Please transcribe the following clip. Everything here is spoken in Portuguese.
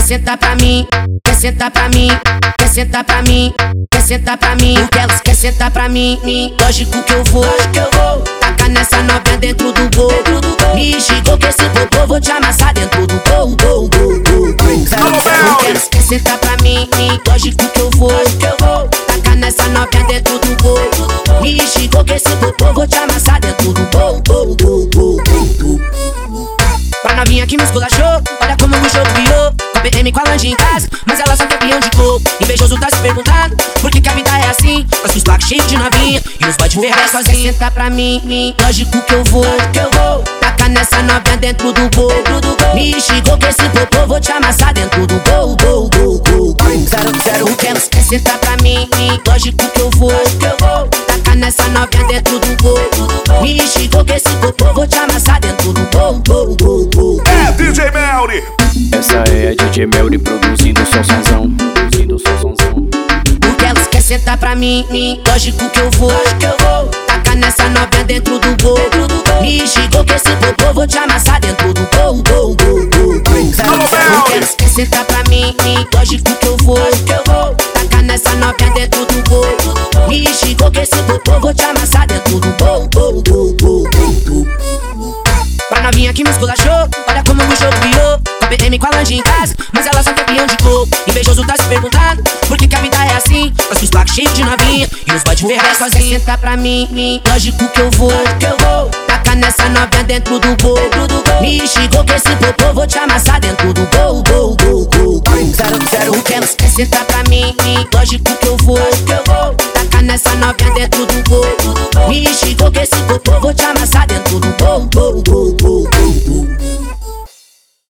sentar pra mim, quer sentar pra mim, quer sentar pra mim, quer sentar pra mim. O que elas quer sentar pra mim, lógico que eu vou. Tacar nessa novinha dentro do gol. Me xingou que esse popô vou te amassar dentro do gol. O que elas quer sentar pra mim, lógico que eu vou. Tacar nessa novinha dentro do gol. Me xingou que esse popô vou te amassar dentro do gol. Pra novinha que me esculachou, olha como o jogo virou. Com a BM com a lanche em casa, mas ela só quer peão de coco. Invejoso tá se perguntando por que a vida é assim. Mas os placos cheios de novinha e os bodes verdes sozinho. Sentar pra mim, lógico que eu vou. Tacar nessa novinha dentro do gol. Me xingou que esse popô vou te amassar dentro do gol. O que elas quer sentar pra mim, lógico que eu vou. Tacar nessa novinha dentro do gol. Me xingou que esse popô vou te amassar dentro do gol. É DJ Melry. Essa é a DJ Melry produzindo sonzão. O que elas quer sentar pra mim, lógico que eu vou. Tacar nessa novinha dentro do gol. Me xingou que esse popô vou te amassar dentro do gol. O que elas quer sentar pra mim, lógico que eu vou. Tacar nessa novinha dentro do gol. Me xingou que esse popô vou te amassar dentro do gol. Pra novinha que me esculachou, olha como o jogo virou. Com a BM com a lanche em casa, mas ela só quer peão de coco. Invejoso tá se perguntando por que a vida é assim. Mas os placos cheios de novinha e os bodes verdes sozinho. Sentar pra mim, lógico que eu vou. Tacar nessa novinha dentro do gol. Me xingou que esse popô vou te amassar dentro do gol. O que elas quer sentar pra